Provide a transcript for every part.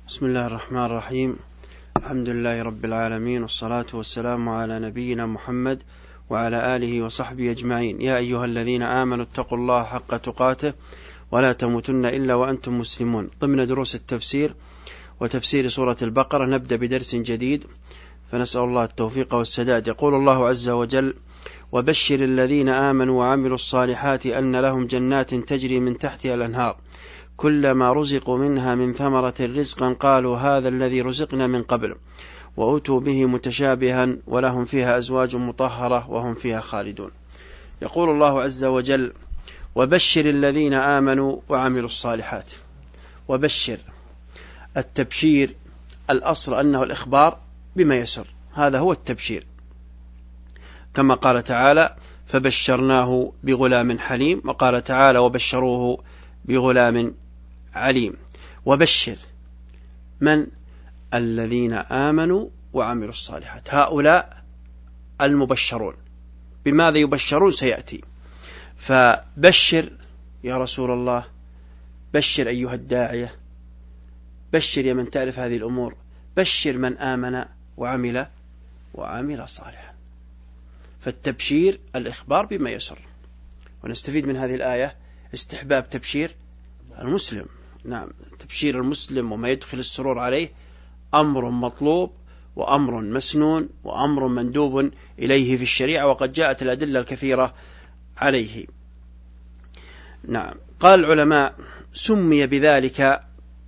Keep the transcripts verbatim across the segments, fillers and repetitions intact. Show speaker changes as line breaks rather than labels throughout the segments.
بسم الله الرحمن الرحيم. الحمد لله رب العالمين، والصلاة والسلام على نبينا محمد وعلى آله وصحبه أجمعين. يا أيها الذين آمنوا اتقوا الله حق تقاته ولا تموتن إلا وأنتم مسلمون. ضمن دروس التفسير وتفسير سورة البقرة نبدأ بدرس جديد، فنسأل الله التوفيق والسداد. يقول الله عز وجل: وبشر الذين آمنوا وعملوا الصالحات أن لهم جنات تجري من تحتها الأنهار كلما رزقوا منها من ثمرة رزقا قالوا هذا الذي رزقنا من قبل وأتوا به متشابها ولهم فيها أزواج مطهرة وهم فيها خالدون. يقول الله عز وجل: وبشر الذين آمنوا وعملوا الصالحات. وبشر، التبشير الأصل أنه الإخبار بما يسر، هذا هو التبشير، كما قال تعالى: فبشرناه بغلام حليم، وقال تعالى: وبشروه بغلام عليم. وبشر من؟ الذين آمنوا وعملوا الصالحات، هؤلاء المبشرون. بماذا يبشرون؟ سيأتي. فبشر يا رسول الله، بشر أيها الداعية، بشر يا من تعرف هذه الأمور، بشر من آمن وعمل وعمل صالحا. فالتبشير الإخبار بما يسر. ونستفيد من هذه الآية استحباب تبشير المسلم. نعم، تبشير المسلم وما يدخل السرور عليه أمر مطلوب وأمر مسنون وأمر مندوب إليه في الشريعة، وقد جاءت الأدلة الكثيرة عليه. نعم، قال العلماء: سمي بذلك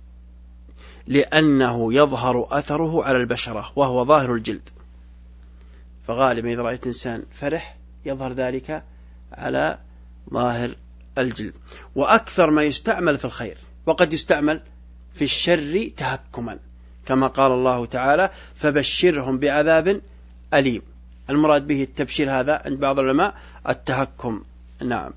لأنه يظهر أثره على البشرة وهو ظاهر الجلد، فغالبا إذا رأيت إنسان فرح يظهر ذلك على ظاهر الجلد. وأكثر ما يستعمل في الخير، وقد يستعمل في الشر تهكما، كما قال الله تعالى: فبشرهم بعذاب أليم. المراد به التبشير هذا عند بعض العلماء التهكم. نعم.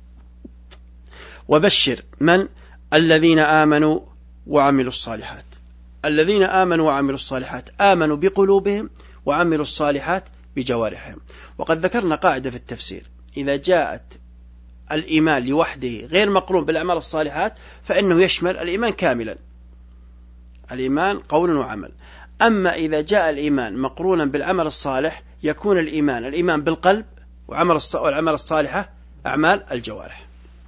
وبشر من؟ الذين آمنوا وعملوا الصالحات. الذين آمنوا وعملوا الصالحات، آمنوا بقلوبهم وعملوا الصالحات بجوارحهم. وقد ذكرنا قاعدة في التفسير: إذا جاءت الإيمان لوحده غير مقرون بالأعمال الصالحات فإنه يشمل الإيمان كاملا، الإيمان قول وعمل. أما إذا جاء الإيمان مقرونا بالعمل الصالح يكون الإيمان الإيمان بالقلب، وعمل والعمل الصالحة أعمال الجوارح.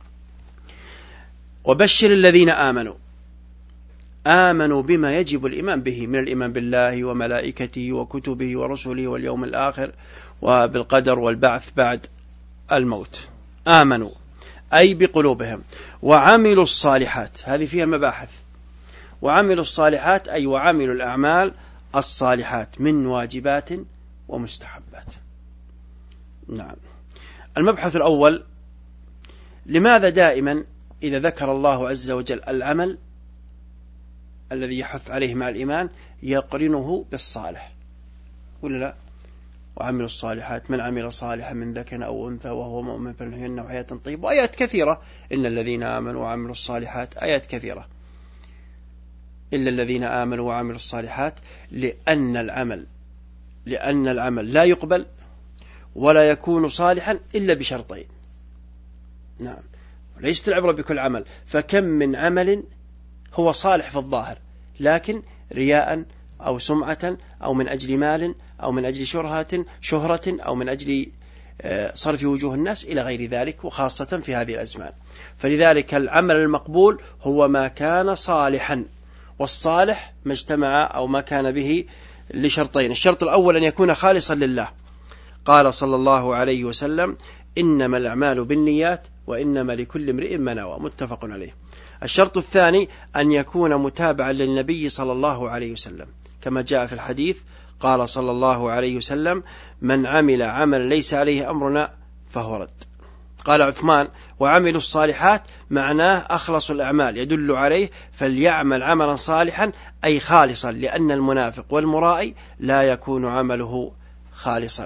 وبشر الذين آمنوا، آمنوا بما يجب الإيمان به من الإيمان بالله وملائكته وكتبه ورسله واليوم الآخر وبالقدر والبعث بعد الموت. آمنوا أي بقلوبهم. وعملوا الصالحات، هذه فيها مباحث. وعملوا الصالحات أي وعملوا الأعمال الصالحات من واجبات ومستحبات. نعم. المبحث الأول: لماذا دائما إذا ذكر الله عز وجل العمل الذي يحث عليه مع الإيمان يقرنه بالصالح؟ ولا لا؟ وعملوا الصالحات، من عمل صالحا من ذكر أو أنثى وهو مؤمن فلنحيينه حياة طيبة، وآيات كثيرة. إن الذين آمنوا وعملوا الصالحات، آيات كثيرة. إلا الذين آمنوا وعملوا الصالحات، لأن العمل لأن العمل لا يقبل ولا يكون صالحا إلا بشرطين. نعم، وليست العبرة بكل عمل، فكم من عمل هو صالح في الظاهر لكن رياء أو سمعة أو من أجل مال أو من أجل شهرة شهرة أو من أجل صرف وجوه الناس إلى غير ذلك، وخاصة في هذه الأزمان. فلذلك العمل المقبول هو ما كان صالحا، والصالح ما اجتمع أو ما كان به لشرطين: الشرط الأول أن يكون خالصا لله. قال صلى الله عليه وسلم: إنما الأعمال بالنيات وإنما لكل امرئ ما نوى، متفق عليه. الشرط الثاني أن يكون متابعا للنبي صلى الله عليه وسلم، كما جاء في الحديث: قال صلى الله عليه وسلم: من عمل عمل ليس عليه أمرنا فهو رد. قال عثمان: وعملوا الصالحات معناه أخلص الأعمال، يدل عليه فليعمل عملا صالحا أي خالصا، لأن المنافق والمرائي لا يكون عمله خالصا.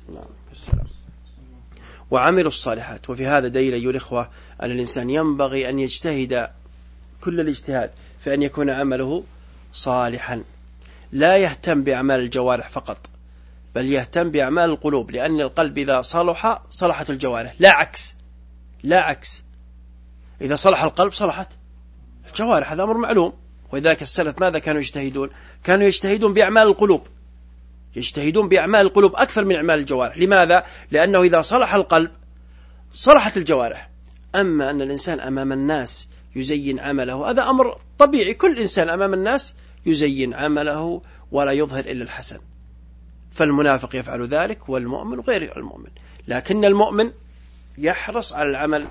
وعملوا الصالحات. وفي هذا دليل أيها الإخوة أن الإنسان ينبغي أن يجتهد كل الاجتهاد في أن يكون عمله صالحا، لا يهتم بأعمال الجوارح فقط، بل يهتم بأعمال القلوب، لأن القلب إذا صلح صلحت الجوارح، لا عكس لا عكس إذا صلح القلب صلحت الجوارح، هذا أمر معلوم. ولذلك السلف ماذا كانوا يجتهدون؟ كانوا يجتهدون بأعمال القلوب، يجتهدون بأعمال القلوب أكثر من أعمال الجوارح. لماذا؟ لأنه إذا صلح القلب صلحت الجوارح. أما أن الإنسان أمام الناس يزين عمله هذا أمر طبيعي، كل إنسان أمام الناس يزين عمله ولا يظهر إلا الحسن، فالمنافق يفعل ذلك والمؤمن غير المؤمن. لكن المؤمن يحرص على العمل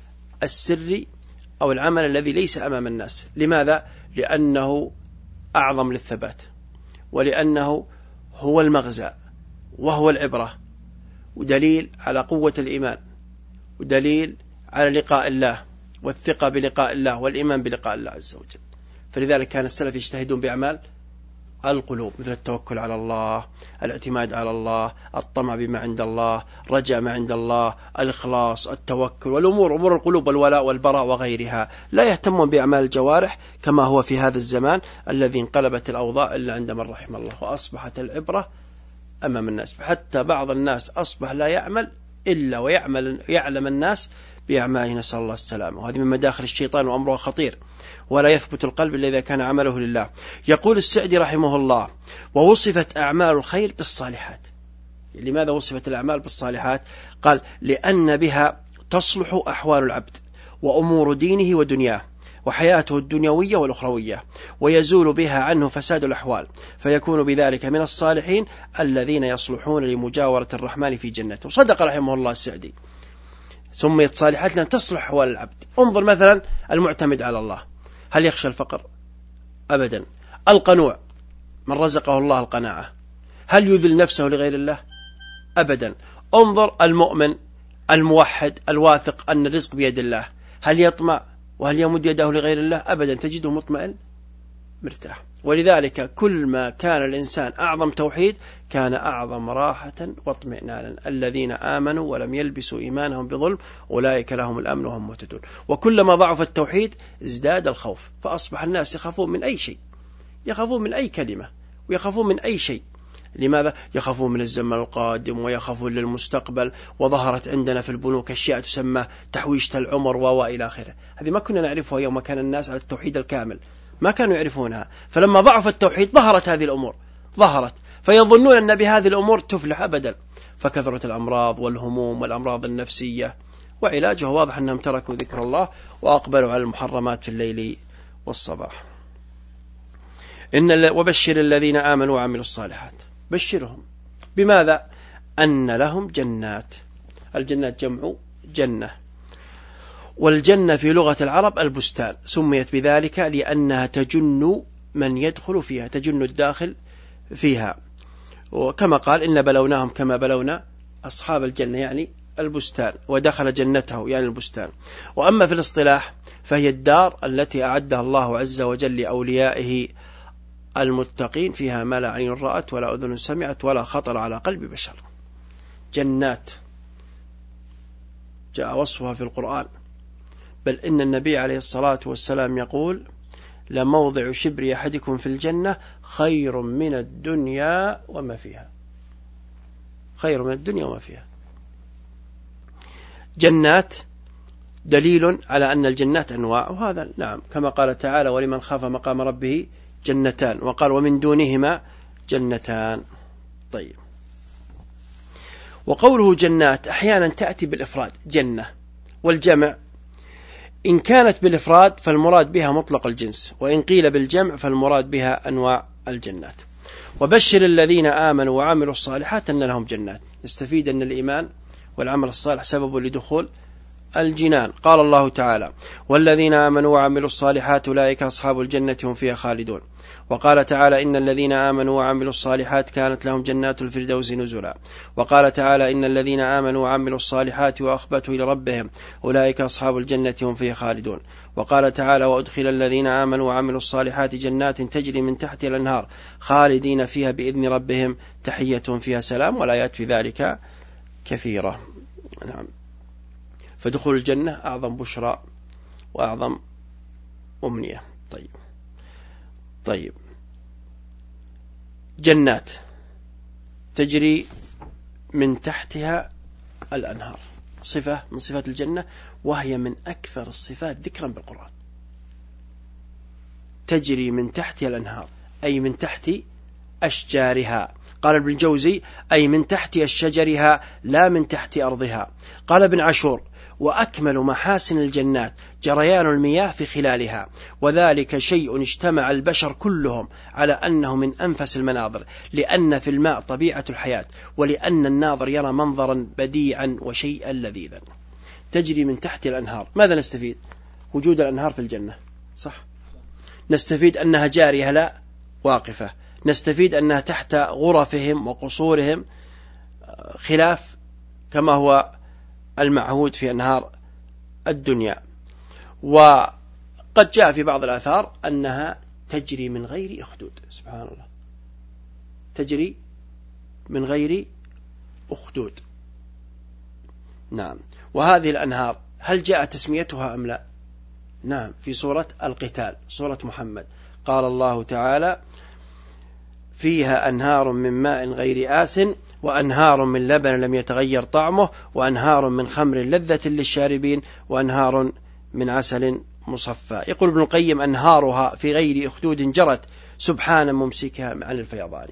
السري أو العمل الذي ليس أمام الناس. لماذا؟ لأنه أعظم للثبات، ولأنه هو المغزى وهو العبرة، ودليل على قوة الإيمان، ودليل على لقاء الله والثقة بلقاء الله والإيمان بلقاء الله عز وجل. فلذلك كان السلف يجتهدون بأعمال القلوب مثل التوكل على الله، الاعتماد على الله، الطمع بما عند الله، رجاء ما عند الله، الإخلاص، التوكل، والأمور أمور القلوب والولاء والبراء وغيرها. لا يهتمون بأعمال الجوارح كما هو في هذا الزمان الذي انقلبت الأوضاع إلا عند من رحم الله، وأصبحت العبرة أمام الناس. حتى بعض الناس أصبح لا يعمل إلا ويعمل يعلم الناس بأعماله، نسأل الله السلامة. وهذه من مداخل الشيطان وأمره خطير، ولا يثبت القلب إلا إذا كان عمله لله. يقول السعدي رحمه الله: ووصفت أعمال الخير بالصالحات. لماذا وصفت الأعمال بالصالحات؟ قال: لأن بها تصلح أحوال العبد وأمور دينه ودنياه وحياته الدنيوية والأخروية، ويزول بها عنه فساد الأحوال، فيكون بذلك من الصالحين الذين يصلحون لمجاورة الرحمن في جنته. صدق رحمه الله السعدي، سميت صالحات لأن تصلح أحوال العبد. انظر مثلا المعتمد على الله، هل يخشى الفقر؟ أبدا. القنوع، من رزقه الله القناعة، هل يذل نفسه لغير الله؟ أبدا. انظر المؤمن الموحد الواثق أن الرزق بيد الله، هل يطمع وهل يمد يده لغير الله؟ أبدا، تجده مطمئن مرتاح. ولذلك كل ما كان الإنسان أعظم توحيد كان أعظم راحة واطمئنانا. الذين آمنوا ولم يلبسوا إيمانهم بظلم أولئك لهم الأمن وهم مهتدون. وكلما ضعف التوحيد ازداد الخوف، فأصبح الناس يخافون من أي شيء، يخافون من أي كلمة، ويخافون من أي شيء. لماذا؟ يخافون من الزمن القادم، ويخافون للمستقبل. وظهرت عندنا في البنوك أشياء تسمى تحويشة العمر وإلى آخره، هذه ما كنا نعرفها يوم كان الناس على التوحيد الكامل، ما كانوا يعرفونها. فلما ضعف التوحيد ظهرت هذه الأمور، ظهرت، فيظنون أن بهذه الأمور تفلح. أبدا، فكثرت الأمراض والهموم والأمراض النفسية، وعلاجها واضح أنهم تركوا ذكر الله وأقبلوا على المحرمات في الليل والصباح. إن وبشر الذين آمنوا وعملوا الصالحات، بشرهم بماذا؟ أن لهم جنات. الجنات جمع جنة، والجنة في لغة العرب البستان، سميت بذلك لأنها تجن من يدخل فيها، تجن الداخل فيها. وكما قال: إن بلوناهم كما بلونا أصحاب الجنة، يعني البستان، ودخل جنته يعني البستان. وأما في الاصطلاح فهي الدار التي أعدها الله عز وجل لأوليائه المتقين، فيها ما لا عين رأت ولا أذن سمعت ولا خطر على قلب بشر. جنات جاء وصفها في القرآن، بل إن النبي عليه الصلاة والسلام يقول: لموضع شبر أحدكم في الجنة خير من الدنيا وما فيها، خير من الدنيا وما فيها. جنات دليل على أن الجنات أنواع، وهذا نعم كما قال تعالى: ولمن خاف مقام ربه جنتان، وقال: ومن دونهما جنتان. طيب، وقوله جنات أحيانا تأتي بالإفراد جنة، والجمع إن كانت بالإفراد فالمراد بها مطلق الجنس، وإن قيل بالجمع فالمراد بها أنواع الجنات. وبشر الذين آمنوا وعملوا الصالحات أن لهم جنات. نستفيد أن الإيمان والعمل الصالح سبب لدخول الجنان. قال الله تعالى: والذين آمنوا وعملوا الصالحات أولئك أصحاب الجنة هم فيها خالدون. وقال تعالى: إن الذين آمنوا وعملوا الصالحات كانت لهم جنات الفردوس نزلا. وقال تعالى: إن الذين آمنوا وعملوا الصالحات وأخبتوا إلى ربهم أولئك أصحاب الجنة هم فيها خالدون. وقال تعالى: وأدخل الذين آمنوا وعملوا الصالحات جنات تجري من تحتها الأنهار خالدين فيها بإذن ربهم تحيتهم فيها سلام. والآيات في ذلك كثيرة. نعم، فدخول الجنة أعظم بشرى وأعظم أمنية. طيب طيب جنات تجري من تحتها الأنهار، صفة من صفات الجنة، وهي من أكثر الصفات ذكرا بالقرآن. تجري من تحتها الأنهار، أي من تحت أشجارها. قال ابن الجوزي أي من تحت أشجارها لا من تحت أرضها. قال ابن عاشور وأكمل محاسن الجنات جريان المياه في خلالها، وذلك شيء اجتمع البشر كلهم على أنه من أنفس المناظر، لأن في الماء طبيعة الحياة، ولأن الناظر يرى منظرا بديعا وشيئا لذيذا. تجري من تحت الأنهار، ماذا نستفيد؟ وجود الأنهار في الجنة، صح؟ نستفيد أنها جارية لا واقفة، نستفيد أنها تحت غرفهم وقصورهم، خلاف كما هو المعهود في أنهار الدنيا. وقد جاء في بعض الآثار أنها تجري من غير أخدود، سبحان الله، تجري من غير أخدود. نعم. وهذه الأنهار هل جاء تسميتها أم لا؟ نعم، في سورة القتال، سورة محمد، قال الله تعالى فيها أنهار من ماء غير آس وأنهار من لبن لم يتغير طعمه وأنهار من خمر لذة للشاربين وأنهار من عسل مصفى. يقول ابن القيم أنهارها في غير أخدود جرت سبحان ممسكها عن الفيضان.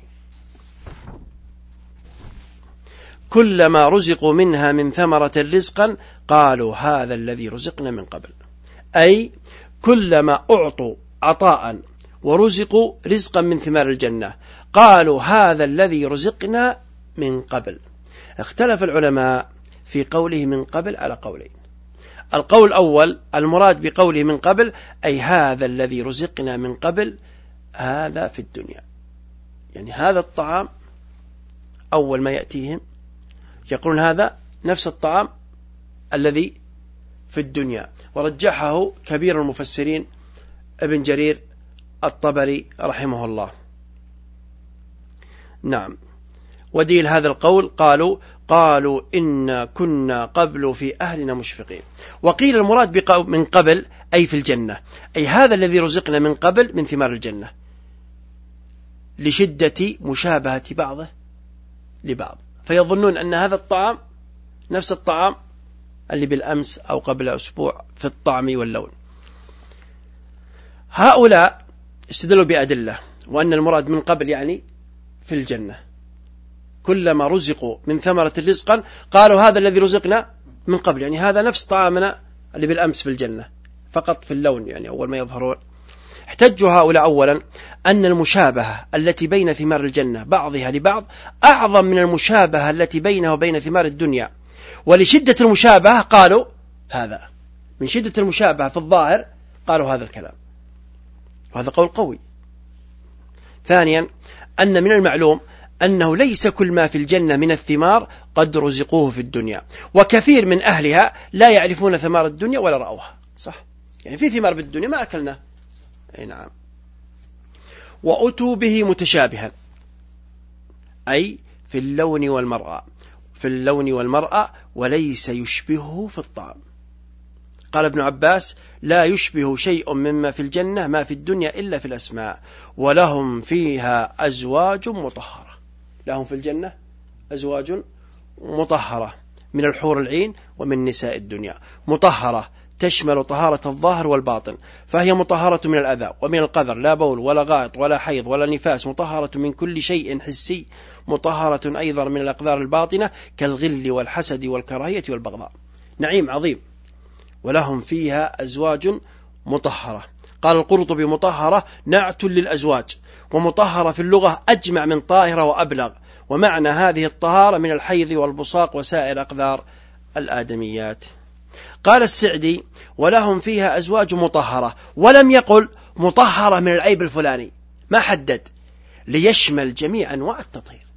كلما رزقوا منها من ثمرة رزقا قالوا هذا الذي رزقنا من قبل، أي كلما أعطوا عطاء ورزقوا رزقا من ثمار الجنة قالوا هذا الذي رزقنا من قبل. اختلف العلماء في قوله من قبل على قولين. القول الأول المراد بقوله من قبل أي هذا الذي رزقنا من قبل هذا في الدنيا، يعني هذا الطعام أول ما يأتيهم يقولون هذا نفس الطعام الذي في الدنيا. ورجحه كبير المفسرين ابن جرير الطبري رحمه الله. نعم. ودليل هذا القول قالوا قالوا إن كنا قبل في أهلنا مشفقين. وقيل المراد من قبل أي في الجنة، أي هذا الذي رزقنا من قبل من ثمار الجنة، لشدة مشابهة بعضه لبعض، فيظنون أن هذا الطعام نفس الطعام اللي بالأمس أو قبل أسبوع في الطعم واللون. هؤلاء استدلوا بأدلة وأن المراد من قبل يعني في الجنة، كلما رزقوا من ثمرة رزقا قالوا هذا الذي رزقنا من قبل، يعني هذا نفس طعامنا اللي بالأمس في الجنة فقط في اللون، يعني أول ما يظهرون. احتجوا هؤلاء أولا أن المشابهة التي بين ثمار الجنة بعضها لبعض أعظم من المشابهة التي بينها وبين ثمار الدنيا، ولشدة المشابهة قالوا هذا، من شدة المشابهة في الظاهر قالوا هذا الكلام، وهذا قول قوي. ثانيا أن من المعلوم أنه ليس كل ما في الجنة من الثمار قد رزقوه في الدنيا، وكثير من أهلها لا يعرفون ثمار الدنيا ولا رأوها، صح؟ يعني في ثمار بالدنيا ما أكلنا. أي نعم. وأتوا به متشابها أي في اللون والمرأة، في اللون والمرأة وليس يشبهه في الطعم. قال ابن عباس لا يشبه شيء مما في الجنة ما في الدنيا إلا في الأسماء، ولهم فيها أزواج مطهرة. لهم في الجنة أزواج مطهرة من الحور العين ومن نساء الدنيا، مطهرة تشمل طهارة الظاهر والباطن، فهي مطهرة من الأذى ومن القذر، لا بول ولا غائط ولا حيض ولا نفاس، مطهرة من كل شيء حسي، مطهرة أيضا من الأقذار الباطنة كالغل والحسد والكراهية والبغضاء. نعيم عظيم. ولهم فيها أزواج مطهرة. قال القرطبي مطهرة نعت للأزواج، ومطهرة في اللغة أجمع من طاهرة وأبلغ، ومعنى هذه الطهارة من الحيض والبصاق وسائر أقذار الآدميات. قال السعدي ولهم فيها أزواج مطهرة، ولم يقل مطهرة من العيب الفلاني، ما حدد، ليشمل جميع أنواع التطهير،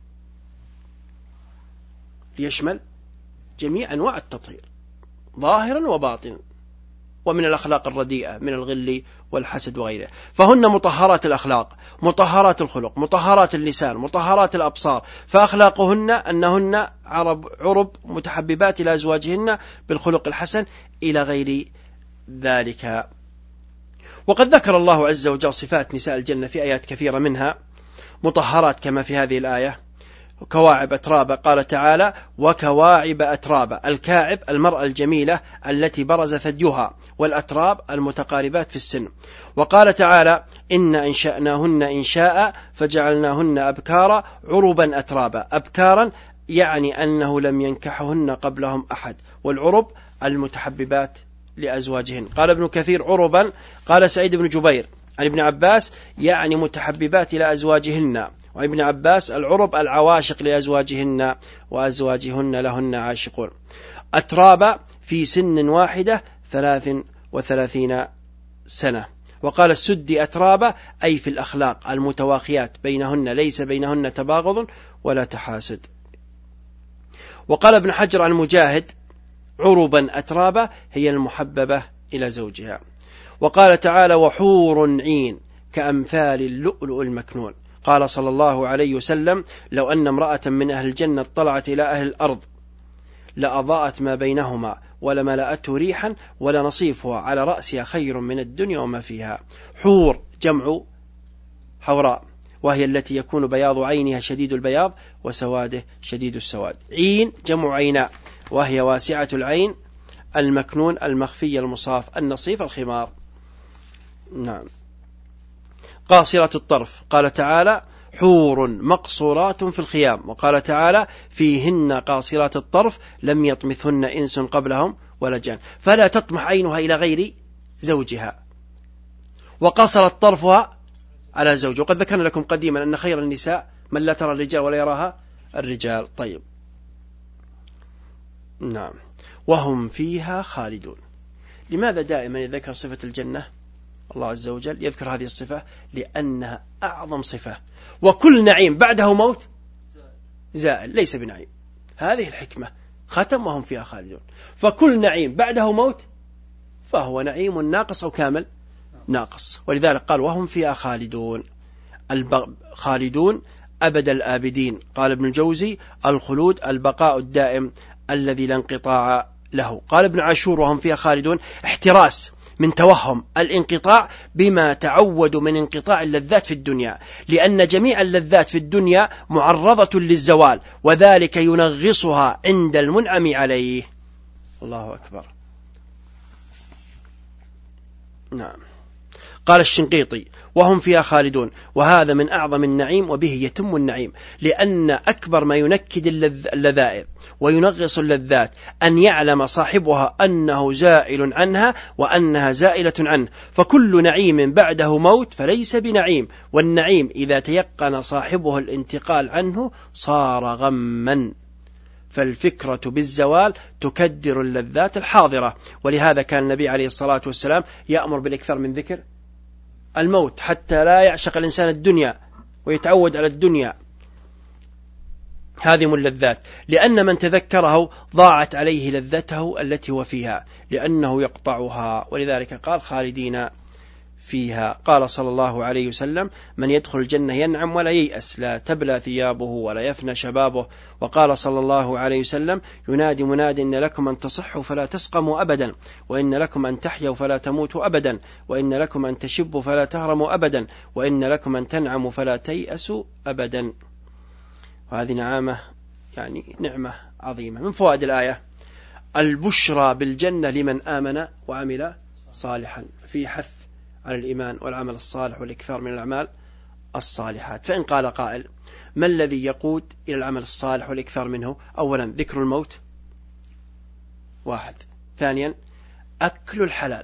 ليشمل جميع أنواع التطهير ظاهرا وباطنا، ومن الأخلاق الرديئة من الغل والحسد وغيره. فهن مطهرات الأخلاق، مطهرات الخلق، مطهرات اللسان، مطهرات الأبصار، فأخلاقهن أنهن عرب, عرب متحببات إلى أزواجهن بالخلق الحسن إلى غير ذلك. وقد ذكر الله عز وجل صفات نساء الجنة في آيات كثيرة، منها مطهرات كما في هذه الآية، كواعب أترابا. قال تعالى وكواعب أترابا. الكاعب المرأة الجميلة التي برز ثديها، والأتراب المتقاربات في السن. وقال تعالى إن أنشأناهن إنشاء فجعلناهن أبكارا عربا أترابا. أبكارا يعني أنه لم ينكحهن قبلهم أحد، والعرب المتحببات لأزواجهن. قال ابن كثير عربا. قال سعيد بن جبير عن ابن عباس يعني متحببات إلى أزواجهن، وعن ابن عباس العرب العواشق لأزواجهن وأزواجهن لهن عاشقون. أترابا في سن واحدة ثلاث وثلاثين سنة. وقال السدي أترابا أي في الأخلاق المتواخيات بينهن، ليس بينهن تباغض ولا تحاسد. وقال ابن حجر عن مجاهد عربا أترابا هي المحببة إلى زوجها. وقال تعالى وحور عين كأمثال اللؤلؤ المكنون. قال صلى الله عليه وسلم لو أن امرأة من أهل الجنة اطلعت إلى أهل الأرض لأضاءت ما بينهما ولملأته ريحا ولنصيفها على رأسها خير من الدنيا وما فيها. حور جمع حوراء، وهي التي يكون بياض عينها شديد البياض وسواده شديد السواد. عين جمع عيناء، وهي واسعة العين المكنون المخفي المصاف النصيف الخمار. نعم. قاصرة الطرف. قال تعالى حور مقصورات في الخيام. وقال تعالى فيهن قاصرات الطرف لم يطمثهن إنس قبلهم ولا جان. فلا تطمح عينها إلى غير زوجها، وقصرت طرفها على زوجه. وقد ذكرنا لكم قديما أن خير النساء من لا ترى الرجال ولا يراها الرجال. طيب. نعم. وهم فيها خالدون. لماذا دائما يذكر صفة الجنة الله عز وجل يذكر هذه الصفة؟ لأنها أعظم صفة، وكل نعيم بعده موت زائل ليس بنعيم. هذه الحكمة. ختم وهم فيها خالدون. فكل نعيم بعده موت فهو نعيم ناقص أو كامل ناقص. ولذلك قال وهم فيها خالدون. خالدون أبد الآبدين. قال ابن الجوزي الخلود البقاء الدائم الذي لا انقطاع له. قال ابن عاشور وهم فيها خالدون احتراس من توهم الانقطاع بما تعودوا من انقطاع اللذات في الدنيا، لأن جميع اللذات في الدنيا معرضة للزوال، وذلك ينغصها عند المنعم عليه. الله أكبر. نعم. قال الشنقيطي وهم فيها خالدون، وهذا من أعظم النعيم وبه يتم النعيم، لأن أكبر ما ينكد اللذائذ وينغص اللذات أن يعلم صاحبها أنه زائل عنها وأنها زائلة عنه. فكل نعيم بعده موت فليس بنعيم، والنعيم إذا تيقن صاحبه الانتقال عنه صار غما. فالفكرة بالزوال تكدر اللذات الحاضرة. ولهذا كان النبي عليه الصلاة والسلام يأمر بالإكثار من ذكر الموت حتى لا يعشق الإنسان الدنيا ويتعود على الدنيا هذه اللذات، لأن من تذكره ضاعت عليه لذته التي هو فيها لأنه يقطعها. ولذلك قال خالدين فيها. قال صلى الله عليه وسلم من يدخل الجنة ينعم ولا ييأس، لا تبلى ثيابه ولا يفنى شبابه. وقال صلى الله عليه وسلم ينادي مناد إن لكم أن تصحوا فلا تسقموا أبدا، وإن لكم أن تحيوا فلا تموتوا أبدا، وإن لكم أن تشبوا فلا تهرموا أبدا، وإن لكم أن تنعموا فلا تيأسوا أبدا. وهذه نعمة يعني نعمة عظيمة. من فوائد الآية البشرى بالجنة لمن آمن وعمل صالحا، في حث على الإيمان والعمل الصالح والإكثار من الأعمال الصالحات. فإن قال قائل ما الذي يقود إلى العمل الصالح والإكثار منه؟ أولا ذكر الموت واحد، ثانيا أكل الحلال.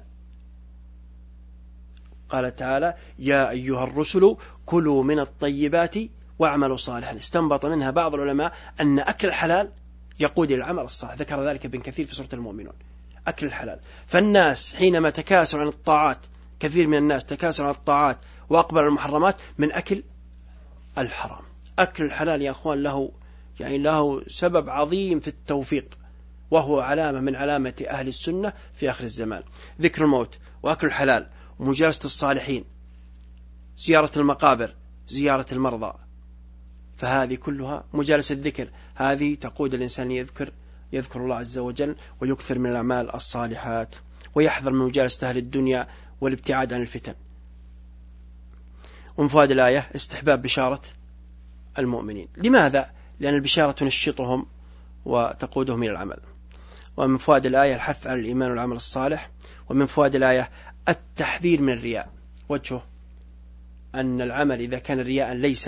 قال تعالى يا أيها الرسل كلوا من الطيبات واعملوا صالحا. استنبط منها بعض العلماء أن أكل الحلال يقود إلى العمل الصالح، ذكر ذلك ابن كثير في سورة المؤمنون. أكل الحلال. فالناس حينما تكاسر عن الطاعات، كثير من الناس تكاسر عن الطاعات وأقبل على المحرمات من أكل الحرام. أكل الحلال يا أخوان له يعني له سبب عظيم في التوفيق، وهو علامة من علامة أهل السنة في آخر الزمان. ذكر الموت وأكل الحلال ومجالسة الصالحين، زيارة المقابر، زيارة المرضى، فهذه كلها مجالسة الذكر، هذه تقود الإنسان يذكر يذكر الله عز وجل ويكثر من الأعمال الصالحات ويحذر من مجالسة أهل الدنيا والابتعاد عن الفتن. ومن فوائد الآية استحباب بشارة المؤمنين. لماذا لأن البشارة تنشطهم وتقودهم إلى العمل. ومن فوائد الآية الحث على الإيمان والعمل الصالح. ومن فوائد الآية التحذير من الرياء. وجهه أن العمل إذا كان رياء ليس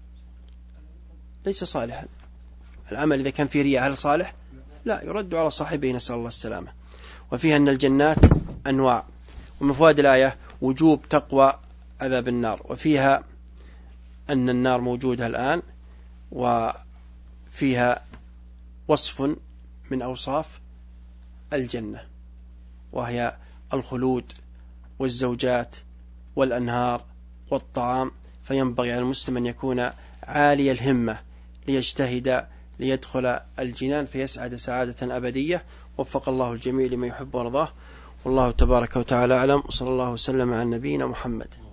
ليس صالحا. العمل إذا كان فيه رياء هل صالح؟ لا، يرد على صاحبه، نسأل الله السلامة. وفيها أن الجنات أنواع. ومن فوائد الآية وجوب تقوى عذاب النار. وفيها أن النار موجودة الآن، وفيها وصف من أوصاف الجنة، وهي الخلود والزوجات والأنهار والطعام. فينبغي على المسلم أن يكون عالي الهمة ليجتهد ليدخل الجنان فيسعد سعادة أبدية. وفق الله الجميع لما يحب ورضاه، والله تبارك وتعالى أعلم. وصلى الله وسلم على نبينا محمد.